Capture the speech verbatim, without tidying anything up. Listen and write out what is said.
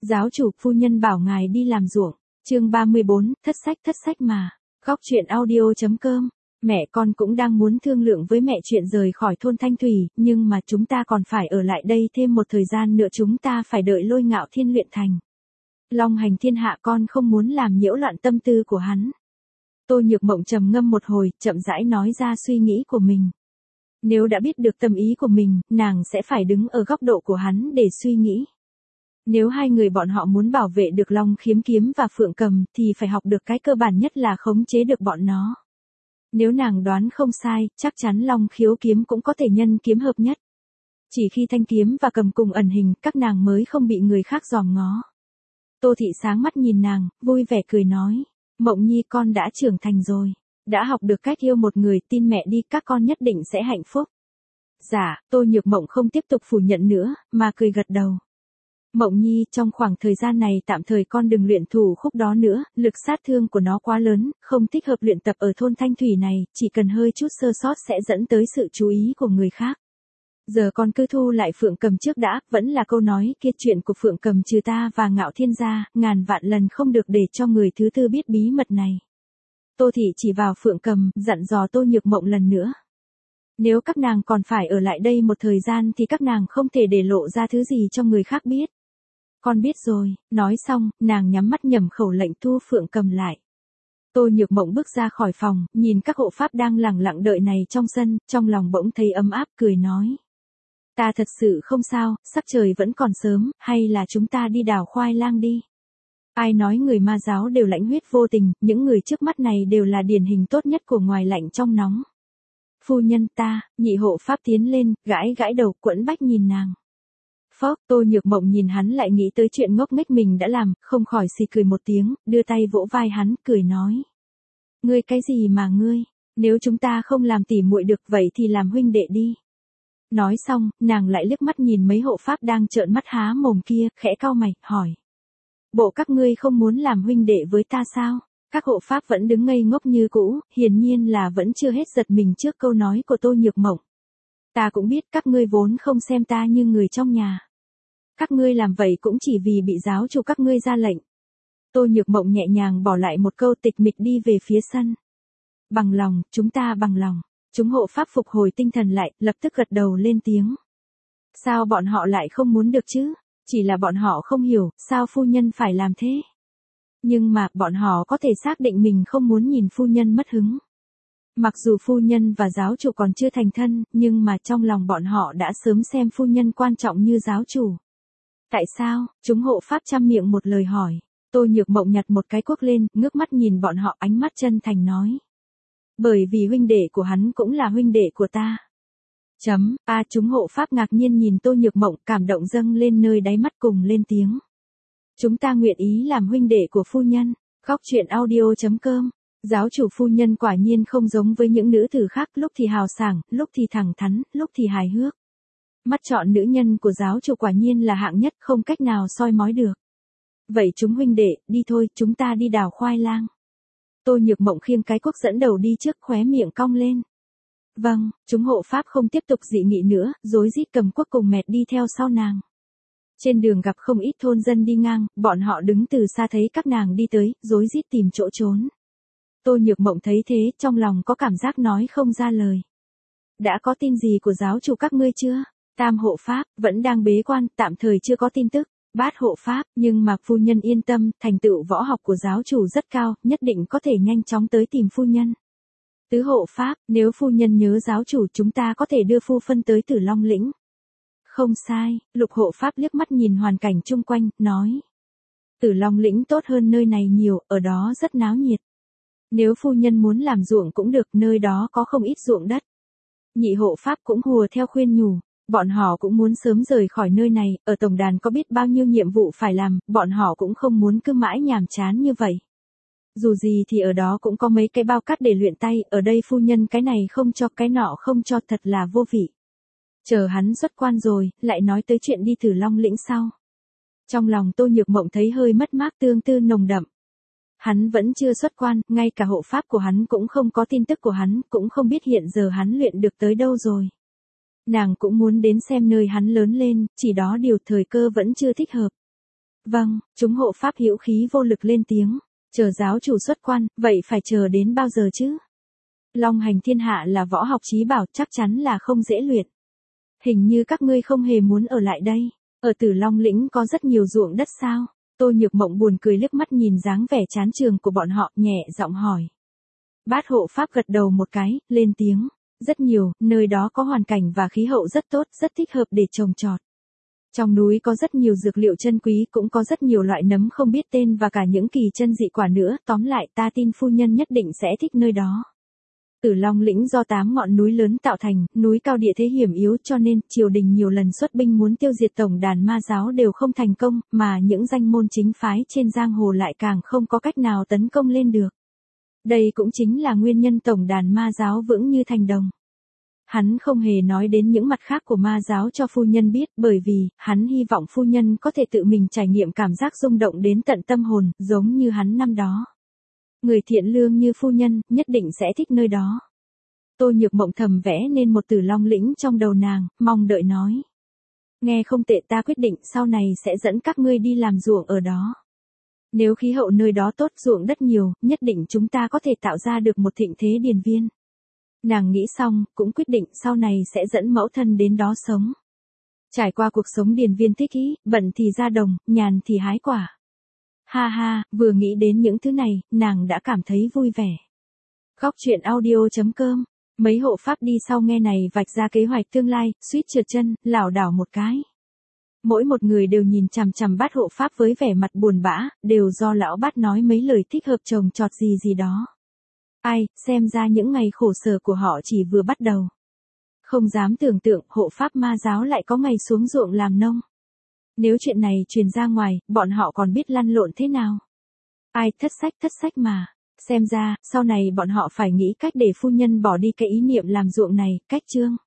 Giáo chủ, phu nhân bảo ngài đi làm ruộng. Chương ba mươi bốn, thất sách thất sách mà. Góc truyện audio chấm com. Mẹ con cũng đang muốn thương lượng với mẹ chuyện rời khỏi thôn Thanh Thủy, nhưng mà chúng ta còn phải ở lại đây thêm một thời gian nữa, chúng ta phải đợi Lôi Ngạo Thiên luyện thành Long hành thiên hạ, con không muốn làm nhiễu loạn tâm tư của hắn. Tô Nhược Mộng trầm ngâm một hồi, chậm rãi nói ra suy nghĩ của mình. Nếu đã biết được tâm ý của mình, nàng sẽ phải đứng ở góc độ của hắn để suy nghĩ. Nếu hai người bọn họ muốn bảo vệ được Long Khiếm Kiếm và Phượng Cầm thì phải học được cái cơ bản nhất là khống chế được bọn nó. Nếu nàng đoán không sai, chắc chắn Long Khiếu Kiếm cũng có thể nhân kiếm hợp nhất. Chỉ khi Thanh Kiếm và Cầm cùng ẩn hình, các nàng mới không bị người khác dòm ngó. Tô Thị sáng mắt nhìn nàng, vui vẻ cười nói. Mộng Nhi, con đã trưởng thành rồi. Đã học được cách yêu một người, tin mẹ đi, các con nhất định sẽ hạnh phúc. Dạ, Tô Nhược Mộng không tiếp tục phủ nhận nữa, mà cười gật đầu. Mộng Nhi, trong khoảng thời gian này tạm thời con đừng luyện thủ khúc đó nữa, lực sát thương của nó quá lớn, không thích hợp luyện tập ở thôn Thanh Thủy này, chỉ cần hơi chút sơ sót sẽ dẫn tới sự chú ý của người khác. Giờ con cứ thu lại Phượng Cầm trước đã, vẫn là câu nói kia, chuyện của Phượng Cầm trừ ta và Ngạo Thiên gia, ngàn vạn lần không được để cho người thứ tư biết bí mật này. Tô Thị chỉ vào Phượng Cầm, dặn dò Tô Nhược Mộng lần nữa. Nếu các nàng còn phải ở lại đây một thời gian thì các nàng không thể để lộ ra thứ gì cho người khác biết. Con biết rồi, nói xong, nàng nhắm mắt nhẩm khẩu lệnh thu Phượng Cầm lại. Tô Nhược Mộng bước ra khỏi phòng, nhìn các hộ pháp đang lẳng lặng đợi này trong sân, trong lòng bỗng thấy ấm áp, cười nói. Ta thật sự không sao, sắc trời vẫn còn sớm, hay là chúng ta đi đào khoai lang đi. Ai nói người ma giáo đều lãnh huyết vô tình, những người trước mắt này đều là điển hình tốt nhất của ngoài lạnh trong nóng. Phu nhân ta, nhị hộ pháp tiến lên, gãi gãi đầu, quẫn bách nhìn nàng. Phốc, Tô Nhược Mộng nhìn hắn lại nghĩ tới chuyện ngốc nghếch mình đã làm, không khỏi xì cười một tiếng, đưa tay vỗ vai hắn, cười nói. Ngươi cái gì mà ngươi, nếu chúng ta không làm tỉ muội được vậy thì làm huynh đệ đi. Nói xong, nàng lại liếc mắt nhìn mấy hộ pháp đang trợn mắt há mồm kia, khẽ cau mày, hỏi. Bộ các ngươi không muốn làm huynh đệ với ta sao? Các hộ pháp vẫn đứng ngây ngốc như cũ, hiển nhiên là vẫn chưa hết giật mình trước câu nói của Tô Nhược Mộng. Ta cũng biết các ngươi vốn không xem ta như người trong nhà. Các ngươi làm vậy cũng chỉ vì bị giáo chủ các ngươi ra lệnh. Tô Nhược Mộng nhẹ nhàng bỏ lại một câu, tịch mịch đi về phía sân. Bằng lòng, chúng ta bằng lòng. Chúng hộ pháp phục hồi tinh thần lại, lập tức gật đầu lên tiếng. Sao bọn họ lại không muốn được chứ? Chỉ là bọn họ không hiểu, sao phu nhân phải làm thế? Nhưng mà, bọn họ có thể xác định mình không muốn nhìn phu nhân mất hứng. Mặc dù phu nhân và giáo chủ còn chưa thành thân, nhưng mà trong lòng bọn họ đã sớm xem phu nhân quan trọng như giáo chủ. Tại sao? Chúng hộ pháp trăm miệng một lời hỏi. Tô Nhược Mộng nhặt một cái cuốc lên, ngước mắt nhìn bọn họ, ánh mắt chân thành nói. Bởi vì huynh đệ của hắn cũng là huynh đệ của ta. Chấm, a à, chúng hộ pháp ngạc nhiên nhìn Tô Nhược Mộng, cảm động dâng lên nơi đáy mắt, cùng lên tiếng. Chúng ta nguyện ý làm huynh đệ của phu nhân. Góc truyện audio chấm com. Giáo chủ phu nhân quả nhiên không giống với những nữ tử khác, lúc thì hào sảng, lúc thì thẳng thắn, lúc thì hài hước. Mắt chọn nữ nhân của giáo chủ quả nhiên là hạng nhất, không cách nào soi mói được. Vậy chúng huynh đệ, đi thôi, chúng ta đi đào khoai lang. Tô Nhược Mộng khiêng cái cuốc dẫn đầu đi trước, khóe miệng cong lên. Vâng, chúng hộ pháp không tiếp tục dị nghị nữa, rối rít cầm cuốc cùng mẹt đi theo sau nàng. Trên đường gặp không ít thôn dân đi ngang, bọn họ đứng từ xa thấy các nàng đi tới, rối rít tìm chỗ trốn. Tô Nhược Mộng thấy thế, trong lòng có cảm giác nói không ra lời. Đã có tin gì của giáo chủ các ngươi chưa? Tam hộ pháp, vẫn đang bế quan, tạm thời chưa có tin tức. Bát hộ pháp, nhưng mà phu nhân yên tâm, thành tựu võ học của giáo chủ rất cao, nhất định có thể nhanh chóng tới tìm phu nhân. Tứ hộ pháp, nếu phu nhân nhớ giáo chủ chúng ta có thể đưa phu phân tới Tử Long lĩnh. Không sai, lục hộ pháp liếc mắt nhìn hoàn cảnh chung quanh, nói. Tử Long lĩnh tốt hơn nơi này nhiều, ở đó rất náo nhiệt. Nếu phu nhân muốn làm ruộng cũng được, nơi đó có không ít ruộng đất. Nhị hộ pháp cũng hùa theo khuyên nhủ. Bọn họ cũng muốn sớm rời khỏi nơi này, ở tổng đàn có biết bao nhiêu nhiệm vụ phải làm, bọn họ cũng không muốn cứ mãi nhàm chán như vậy. Dù gì thì ở đó cũng có mấy cái bao cát để luyện tay, ở đây phu nhân cái này không cho cái nọ không cho, thật là vô vị. Chờ hắn xuất quan rồi, lại nói tới chuyện đi Tử Long lĩnh sau. Trong lòng Tô Nhược Mộng thấy hơi mất mát, tương tư nồng đậm. Hắn vẫn chưa xuất quan, ngay cả hộ pháp của hắn cũng không có tin tức của hắn, cũng không biết hiện giờ hắn luyện được tới đâu rồi. Nàng cũng muốn đến xem nơi hắn lớn lên, chỉ đó điều thời cơ vẫn chưa thích hợp. Vâng, chúng hộ pháp hữu khí vô lực lên tiếng. Chờ giáo chủ xuất quan, vậy phải chờ đến bao giờ chứ? Long hành thiên hạ là võ học chí bảo, chắc chắn là không dễ luyện. Hình như các ngươi không hề muốn ở lại đây. Ở Tử Long lĩnh có rất nhiều ruộng đất sao? Tô Nhược Mộng buồn cười liếc mắt nhìn dáng vẻ chán trường của bọn họ, nhẹ giọng hỏi. Bát hộ pháp gật đầu một cái, lên tiếng. Rất nhiều, nơi đó có hoàn cảnh và khí hậu rất tốt, rất thích hợp để trồng trọt. Trong núi có rất nhiều dược liệu chân quý, cũng có rất nhiều loại nấm không biết tên và cả những kỳ chân dị quả nữa, tóm lại ta tin phu nhân nhất định sẽ thích nơi đó. Tử Long lĩnh do tám ngọn núi lớn tạo thành, núi cao địa thế hiểm yếu cho nên triều đình nhiều lần xuất binh muốn tiêu diệt tổng đàn ma giáo đều không thành công, mà những danh môn chính phái trên giang hồ lại càng không có cách nào tấn công lên được. Đây cũng chính là nguyên nhân tổng đàn ma giáo vững như thành đồng. Hắn không hề nói đến những mặt khác của ma giáo cho phu nhân biết, bởi vì, hắn hy vọng phu nhân có thể tự mình trải nghiệm cảm giác rung động đến tận tâm hồn, giống như hắn năm đó. Người thiện lương như phu nhân, nhất định sẽ thích nơi đó. Tô Nhược Mộng thầm vẽ nên một Tử Long lĩnh trong đầu nàng, mong đợi nói. Nghe không tệ, ta quyết định sau này sẽ dẫn các ngươi đi làm ruộng ở đó. Nếu khí hậu nơi đó tốt, ruộng đất nhiều, nhất định chúng ta có thể tạo ra được một thịnh thế điền viên. Nàng nghĩ xong, cũng quyết định sau này sẽ dẫn mẫu thân đến đó sống. Trải qua cuộc sống điền viên thích ý, bận thì ra đồng, nhàn thì hái quả. Ha ha, vừa nghĩ đến những thứ này, nàng đã cảm thấy vui vẻ. Khóc chuyện audio chấm com. Mấy hộ pháp đi sau nghe này vạch ra kế hoạch tương lai, suýt trượt chân, lảo đảo một cái. Mỗi một người đều nhìn chằm chằm Bát hộ pháp với vẻ mặt buồn bã, đều do lão Bát nói mấy lời thích hợp trồng trọt gì gì đó. Ai, xem ra những ngày khổ sở của họ chỉ vừa bắt đầu. Không dám tưởng tượng hộ pháp ma giáo lại có ngày xuống ruộng làm nông. Nếu chuyện này truyền ra ngoài, bọn họ còn biết lăn lộn thế nào? Ai, thất sách thất sách mà. Xem ra, sau này bọn họ phải nghĩ cách để phu nhân bỏ đi cái ý niệm làm ruộng này, cách chương.